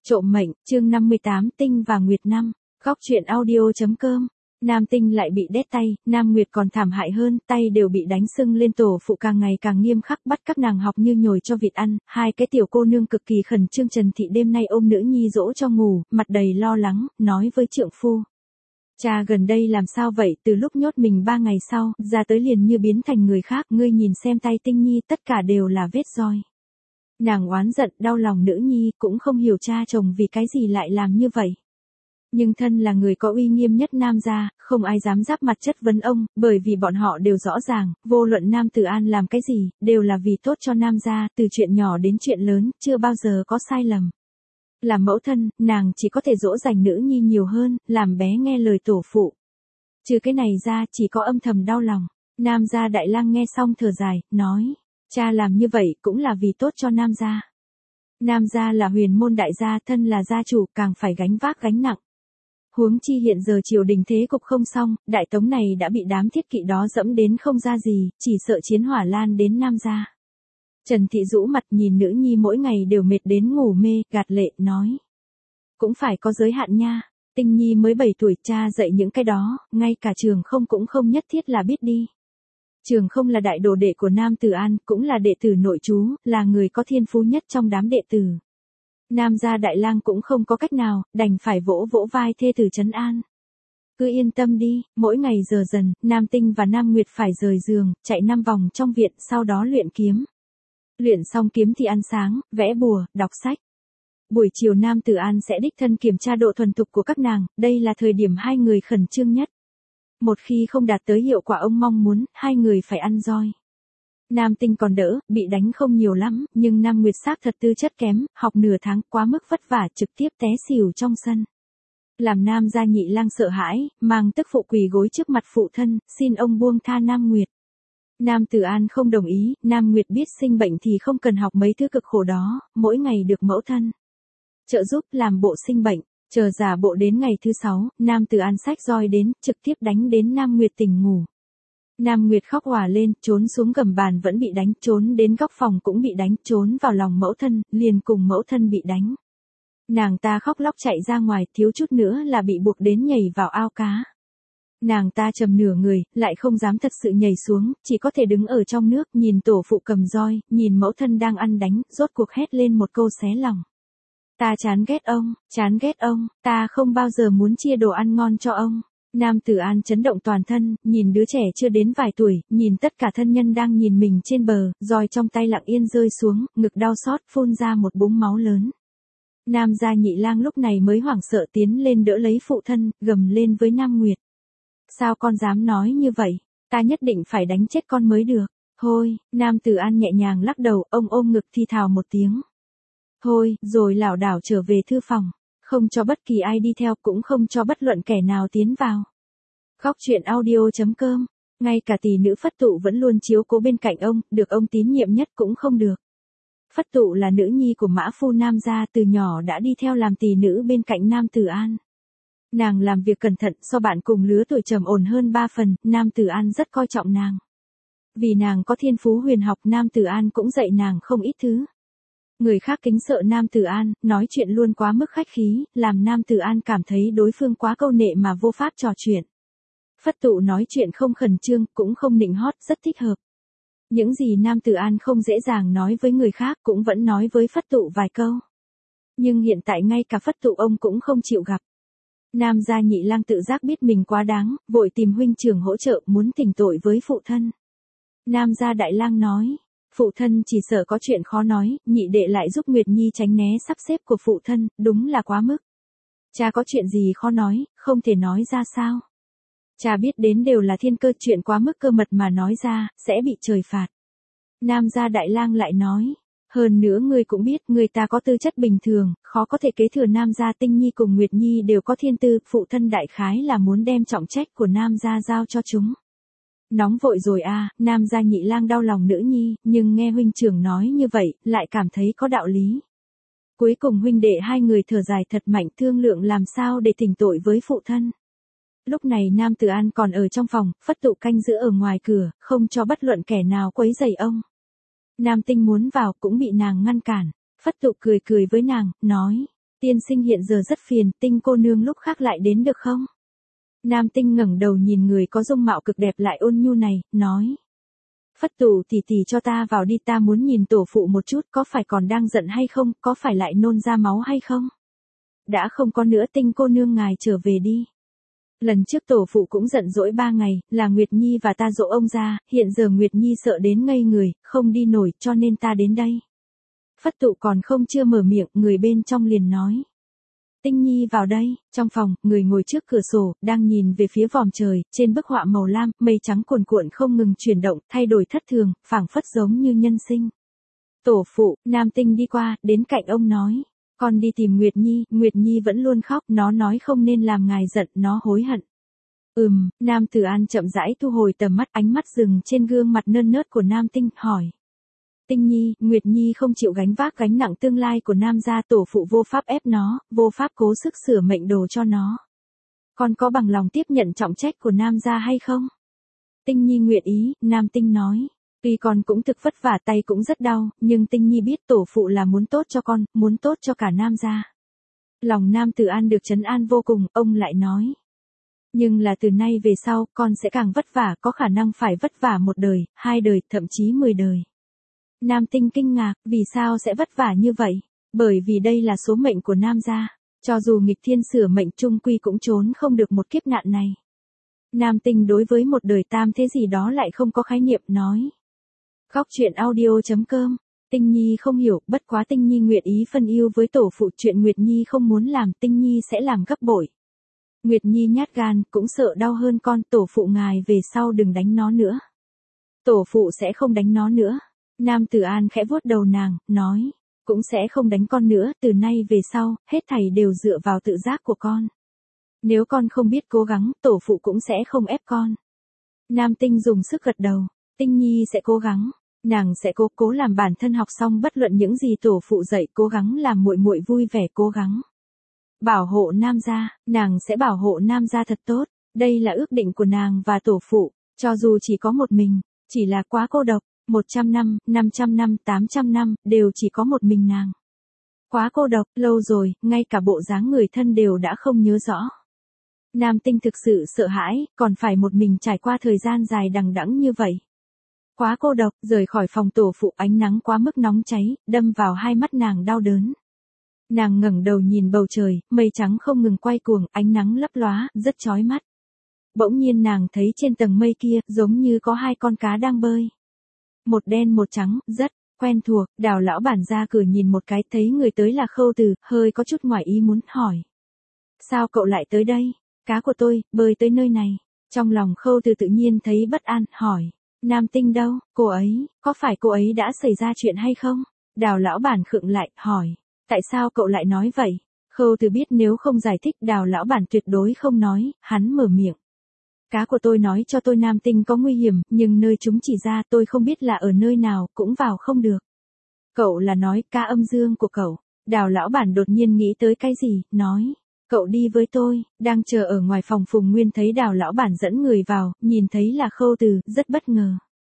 Trộm mệnh, chương 58 Tinh và Nguyệt năm. Góc truyện audio.com. Nam Tinh lại bị đét tay, Nam Nguyệt còn thảm hại hơn, tay đều bị đánh sưng lên, tổ phụ càng ngày càng nghiêm khắc, bắt các nàng học như nhồi cho vịt ăn. Hai cái tiểu cô nương cực kỳ khẩn trương. Trần Thị đêm nay ôm nữ nhi dỗ cho ngủ, mặt đầy lo lắng, nói với trượng phu: cha gần đây làm sao vậy, từ lúc nhốt mình 3 ngày sau, ra tới liền như biến thành người khác, ngươi nhìn xem tay Tinh nhi tất cả đều là vết roi. Nàng oán giận, đau lòng nữ nhi, cũng không hiểu cha chồng vì cái gì lại làm như vậy. Nhưng thân là người có uy nghiêm nhất Nam gia, không ai dám giáp mặt chất vấn ông, bởi vì bọn họ đều rõ ràng, vô luận Nam Tử An làm cái gì, đều là vì tốt cho Nam gia, từ chuyện nhỏ đến chuyện lớn, chưa bao giờ có sai lầm. Làm mẫu thân, nàng chỉ có thể dỗ dành nữ nhi nhiều hơn, làm bé nghe lời tổ phụ. Trừ cái này ra, chỉ có âm thầm đau lòng. Nam gia đại lang nghe xong thở dài, nói: cha làm như vậy cũng là vì tốt cho Nam gia. Nam gia là huyền môn đại gia, thân là gia chủ, càng phải gánh vác gánh nặng. Huống chi hiện giờ triều đình thế cục không xong, Đại Tống này đã bị đám thiết kỵ đó dẫm đến không ra gì, chỉ sợ chiến hỏa lan đến Nam gia. Trần Thị rũ mặt nhìn nữ nhi mỗi ngày đều mệt đến ngủ mê, gạt lệ, nói: cũng phải có giới hạn nha, Tinh nhi mới 7 tuổi, cha dạy những cái đó, ngay cả Trường Không cũng không nhất thiết là biết đi. Trường Không là đại đồ đệ của Nam Tử An, cũng là đệ tử nội trú, là người có thiên phú nhất trong đám đệ tử. Nam gia đại lang cũng không có cách nào, đành phải vỗ vỗ vai thê tử trấn an. Cứ yên tâm đi, mỗi ngày giờ dần, Nam Tinh và Nam Nguyệt phải rời giường, chạy 5 vòng trong viện, sau đó luyện kiếm. Luyện xong kiếm thì ăn sáng, vẽ bùa, đọc sách. Buổi chiều Nam Tử An sẽ đích thân kiểm tra độ thuần thục của các nàng, đây là thời điểm hai người khẩn trương nhất. Một khi không đạt tới hiệu quả ông mong muốn, hai người phải ăn roi. Nam Tinh còn đỡ, bị đánh không nhiều lắm, nhưng Nam Nguyệt xác thật tư chất kém, học nửa tháng quá mức vất vả, trực tiếp té xỉu trong sân. Làm Nam gia nhị lang sợ hãi, mang tức phụ quỳ gối trước mặt phụ thân, xin ông buông tha Nam Nguyệt. Nam Tử An không đồng ý, Nam Nguyệt biết sinh bệnh thì không cần học mấy thứ cực khổ đó, mỗi ngày được mẫu thân trợ giúp làm bộ sinh bệnh. Chờ giả bộ đến ngày thứ 6, Nam Tử An xách roi đến, trực tiếp đánh đến Nam Nguyệt tỉnh ngủ. Nam Nguyệt khóc òa lên, trốn xuống gầm bàn vẫn bị đánh, trốn đến góc phòng cũng bị đánh, trốn vào lòng mẫu thân, liền cùng mẫu thân bị đánh. Nàng ta khóc lóc chạy ra ngoài, thiếu chút nữa là bị buộc đến nhảy vào ao cá. Nàng ta trầm nửa người, lại không dám thật sự nhảy xuống, chỉ có thể đứng ở trong nước, nhìn tổ phụ cầm roi, nhìn mẫu thân đang ăn đánh, rốt cuộc hét lên một câu xé lòng: ta chán ghét ông, ta không bao giờ muốn chia đồ ăn ngon cho ông. Nam Tử An chấn động toàn thân, nhìn đứa trẻ chưa đến vài tuổi, nhìn tất cả thân nhân đang nhìn mình trên bờ, roi trong tay lặng yên rơi xuống, ngực đau xót, phun ra một búng máu lớn. Nam gia nhị lang lúc này mới hoảng sợ tiến lên đỡ lấy phụ thân, gầm lên với Nam Nguyệt: sao con dám nói như vậy, ta nhất định phải đánh chết con mới được. Thôi, Nam Tử An nhẹ nhàng lắc đầu, ông ôm ngực thi thào một tiếng: thôi, rồi lảo đảo trở về thư phòng. Không cho bất kỳ ai đi theo, cũng không cho bất luận kẻ nào tiến vào. Góc truyện audio.com. Ngay cả tỷ nữ Phất Tụ vẫn luôn chiếu cố bên cạnh ông, được ông tín nhiệm nhất cũng không được. Phất Tụ là nữ nhi của mã phu Nam gia, từ nhỏ đã đi theo làm tỷ nữ bên cạnh Nam Tử An. Nàng làm việc cẩn thận, so bạn cùng lứa tuổi trầm ổn hơn 3 phần, Nam Tử An rất coi trọng nàng. Vì nàng có thiên phú huyền học, Nam Tử An cũng dạy nàng không ít thứ. Người khác kính sợ Nam Tử An, nói chuyện luôn quá mức khách khí, làm Nam Tử An cảm thấy đối phương quá câu nệ mà vô pháp trò chuyện. Phất Tụ nói chuyện không khẩn trương, cũng không nịnh hót, rất thích hợp. Những gì Nam Tử An không dễ dàng nói với người khác cũng vẫn nói với Phất Tụ vài câu. Nhưng hiện tại ngay cả Phất Tụ ông cũng không chịu gặp. Nam gia nhị lang tự giác biết mình quá đáng, vội tìm huynh trưởng hỗ trợ, muốn thỉnh tội với phụ thân. Nam gia đại lang nói: phụ thân chỉ sợ có chuyện khó nói, nhị đệ lại giúp Nguyệt Nhi tránh né sắp xếp của phụ thân, đúng là quá mức. Cha có chuyện gì khó nói, không thể nói ra sao? Cha biết đến đều là thiên cơ, chuyện quá mức cơ mật mà nói ra, sẽ bị trời phạt. Nam gia đại lang lại nói: hơn nữa ngươi cũng biết, người ta có tư chất bình thường, khó có thể kế thừa Nam gia. Tinh Nhi cùng Nguyệt Nhi đều có thiên tư, phụ thân đại khái là muốn đem trọng trách của Nam gia giao cho chúng. Nóng vội rồi à, Nam gia nhị lang đau lòng nữ nhi, nhưng nghe huynh trưởng nói như vậy, lại cảm thấy có đạo lý. Cuối cùng huynh đệ hai người thở dài thật mạnh, thương lượng làm sao để thỉnh tội với phụ thân. Lúc này Nam Tử An còn ở trong phòng, Phất Tụ canh giữ ở ngoài cửa, không cho bất luận kẻ nào quấy rầy ông. Nam Tinh muốn vào cũng bị nàng ngăn cản. Phất Tụ cười cười với nàng, nói: Tiên sinh hiện giờ rất phiền, Tinh cô nương lúc khác lại đến được không? Nam Tinh ngẩng đầu nhìn người có dung mạo cực đẹp lại ôn nhu này, nói. Phất Tù tỷ tỷ cho ta vào đi, ta muốn nhìn tổ phụ một chút, có phải còn đang giận hay không, có phải lại nôn ra máu hay không? Đã không có nữa, Tinh cô nương ngài trở về đi. Lần trước tổ phụ cũng giận dỗi 3 ngày, là Nguyệt Nhi và ta dỗ ông ra, hiện giờ Nguyệt Nhi sợ đến ngây người, không đi nổi, cho nên ta đến đây. Phất Tụ còn không chưa mở miệng, người bên trong liền nói. Tinh Nhi vào đây. Trong phòng, người ngồi trước cửa sổ, đang nhìn về phía vòm trời, trên bức họa màu lam, mây trắng cuồn cuộn không ngừng chuyển động, thay đổi thất thường, phảng phất giống như nhân sinh. Tổ phụ, Nam Tinh đi qua, đến cạnh ông nói. Con đi tìm Nguyệt Nhi vẫn luôn khóc, nó nói không nên làm ngài giận, nó hối hận. Nam Tử An chậm rãi thu hồi tầm mắt, ánh mắt dừng trên gương mặt nơn nớt của Nam Tinh, hỏi. Tinh Nhi, Nguyệt Nhi không chịu gánh vác gánh nặng tương lai của Nam gia, tổ phụ vô pháp ép nó, vô pháp cố sức sửa mệnh đồ cho nó. Con có bằng lòng tiếp nhận trọng trách của Nam gia hay không? Tinh Nhi nguyện ý, Nam Tinh nói. Tuy con cũng thực vất vả, tay cũng rất đau, nhưng Tinh Nhi biết tổ phụ là muốn tốt cho con, muốn tốt cho cả Nam gia. Lòng Nam Tử An được trấn an vô cùng, ông lại nói. Nhưng là từ nay về sau, con sẽ càng vất vả, có khả năng phải vất vả 1 đời, 2 đời, thậm chí 10 đời. Nam Tinh kinh ngạc, vì sao sẽ vất vả như vậy? Bởi vì đây là số mệnh của Nam gia. Cho dù nghịch thiên sửa mệnh chung quy cũng trốn không được một kiếp nạn này. Nam Tinh đối với 1 đời tam thế gì đó lại không có khái niệm, nói. Góc truyện audio.com. Tinh Nhi không hiểu, bất quá Tinh Nhi nguyện ý phân ưu với tổ phụ, chuyện Nguyệt Nhi không muốn làm, Tinh Nhi sẽ làm gấp bội. Nguyệt Nhi nhát gan, cũng sợ đau hơn con, tổ phụ ngài về sau đừng đánh nó nữa. Tổ phụ sẽ không đánh nó nữa. Nam Tử An khẽ vuốt đầu nàng, nói. Cũng sẽ không đánh con nữa, từ nay về sau, hết thảy đều dựa vào tự giác của con. Nếu con không biết cố gắng, tổ phụ cũng sẽ không ép con. Nam Tinh dùng sức gật đầu. Tinh Nhi sẽ cố gắng. Nàng sẽ cố làm bản thân học xong bất luận những gì tổ phụ dạy, cố gắng làm muội muội vui vẻ, cố gắng bảo hộ Nam gia, nàng sẽ bảo hộ Nam gia thật tốt. Đây là ước định của nàng và tổ phụ, cho dù chỉ có một mình, chỉ là quá cô độc, 100 năm, 500 năm, 800 năm, đều chỉ có một mình nàng. Quá cô độc, lâu rồi, ngay cả bộ dáng người thân đều đã không nhớ rõ. Nam Tinh thực sự sợ hãi, còn phải một mình trải qua thời gian dài đằng đẵng như vậy. Quá cô độc, rời khỏi phòng tổ phụ, ánh nắng quá mức nóng cháy, đâm vào hai mắt nàng đau đớn. Nàng ngẩng đầu nhìn bầu trời, mây trắng không ngừng quay cuồng, ánh nắng lấp lóa, rất chói mắt. Bỗng nhiên nàng thấy trên tầng mây kia, giống như có 2 con cá đang bơi. Một đen một trắng, rất quen thuộc. Đào lão bản ra cửa nhìn một cái, thấy người tới là Khâu Từ, hơi có chút ngoài ý muốn, hỏi. Sao cậu lại tới đây? Cá của tôi, bơi tới nơi này. Trong lòng Khâu Từ tự nhiên thấy bất an, hỏi. Nam Tinh đâu, cô ấy, có phải cô ấy đã xảy ra chuyện hay không? Đào lão bản khựng lại, hỏi. Tại sao cậu lại nói vậy? Khâu Từ biết nếu không giải thích Đào lão bản tuyệt đối không nói, hắn mở miệng. Cá của tôi nói cho tôi Nam Tinh có nguy hiểm, nhưng nơi chúng chỉ ra tôi không biết là ở nơi nào, cũng vào không được. Cậu là nói cá âm dương của cậu. Đào lão bản đột nhiên nghĩ tới cái gì, nói. Cậu đi với tôi. Đang chờ ở ngoài phòng, Phùng Nguyên thấy Đào lão bản dẫn người vào, nhìn thấy là Khâu Từ, rất bất ngờ.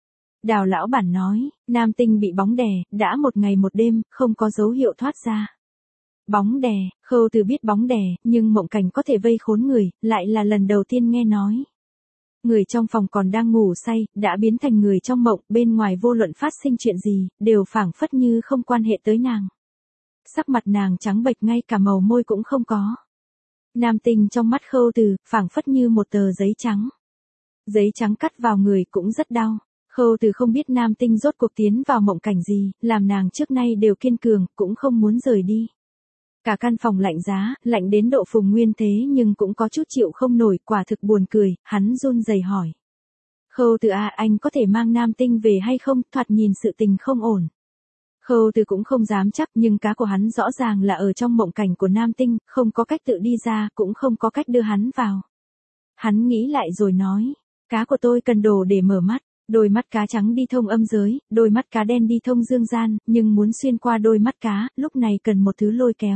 Đào lão bản nói, Nam Tinh bị bóng đè, đã 1 ngày 1 đêm, không có dấu hiệu thoát ra. Bóng đè, Khâu Từ biết bóng đè, nhưng mộng cảnh có thể vây khốn người, lại là lần đầu tiên nghe nói. Người trong phòng còn đang ngủ say, đã biến thành người trong mộng, bên ngoài vô luận phát sinh chuyện gì, đều phảng phất như không quan hệ tới nàng. Sắc mặt nàng trắng bệch, ngay cả màu môi cũng không có. Nam Tinh trong mắt Khâu Từ, phảng phất như một tờ giấy trắng. Giấy trắng cắt vào người cũng rất đau. Khâu Từ không biết Nam Tinh rốt cuộc tiến vào mộng cảnh gì, làm nàng trước nay đều kiên cường, cũng không muốn rời đi. Cả căn phòng lạnh giá, lạnh đến độ Phùng Nguyên thế nhưng cũng có chút chịu không nổi, quả thực buồn cười, hắn run rẩy hỏi. Khâu Từ à, anh có thể mang Nam Tinh về hay không, thoạt nhìn sự tình không ổn. Khâu Từ cũng không dám chắc, nhưng cá của hắn rõ ràng là ở trong mộng cảnh của Nam Tinh, không có cách tự đi ra, cũng không có cách đưa hắn vào. Hắn nghĩ lại rồi nói, cá của tôi cần đồ để mở mắt. Đôi mắt cá trắng đi thông âm giới, đôi mắt cá đen đi thông dương gian, nhưng muốn xuyên qua đôi mắt cá, lúc này cần một thứ lôi kéo.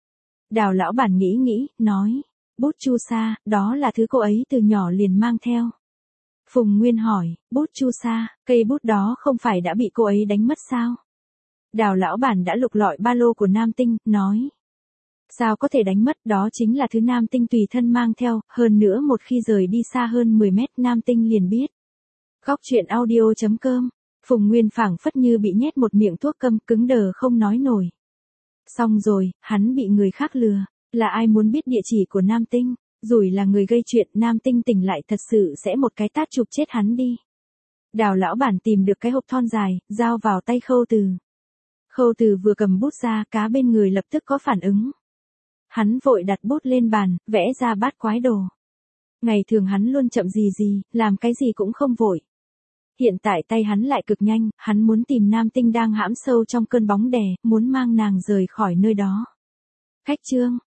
Đào lão bản nghĩ, nói, bút chu sa, đó là thứ cô ấy từ nhỏ liền mang theo. Phùng Nguyên hỏi, bút chu sa, cây bút đó không phải đã bị cô ấy đánh mất sao? Đào lão bản đã lục lọi ba lô của Nam Tinh, nói. Sao có thể đánh mất, đó chính là thứ Nam Tinh tùy thân mang theo, hơn nữa một khi rời đi xa hơn 10 mét Nam Tinh liền biết. Góc chuyện audio.com. Phùng Nguyên phảng phất như bị nhét một miệng thuốc câm, cứng đờ không nói nổi. Xong rồi, hắn bị người khác lừa. Là ai muốn biết địa chỉ của Nam Tinh? Rủi là người gây chuyện, Nam Tinh tỉnh lại thật sự sẽ một cái tát chụp chết hắn đi. Đào lão bản tìm được cái hộp thon dài, giao vào tay Khâu Từ. Khâu Từ vừa cầm bút ra, cá bên người lập tức có phản ứng. Hắn vội đặt bút lên bàn, vẽ ra bát quái đồ. Ngày thường hắn luôn chậm gì, làm cái gì cũng không vội. Hiện tại tay hắn lại cực nhanh, hắn muốn tìm Nam Tinh đang hãm sâu trong cơn bóng đè, muốn mang nàng rời khỏi nơi đó. Khách trương,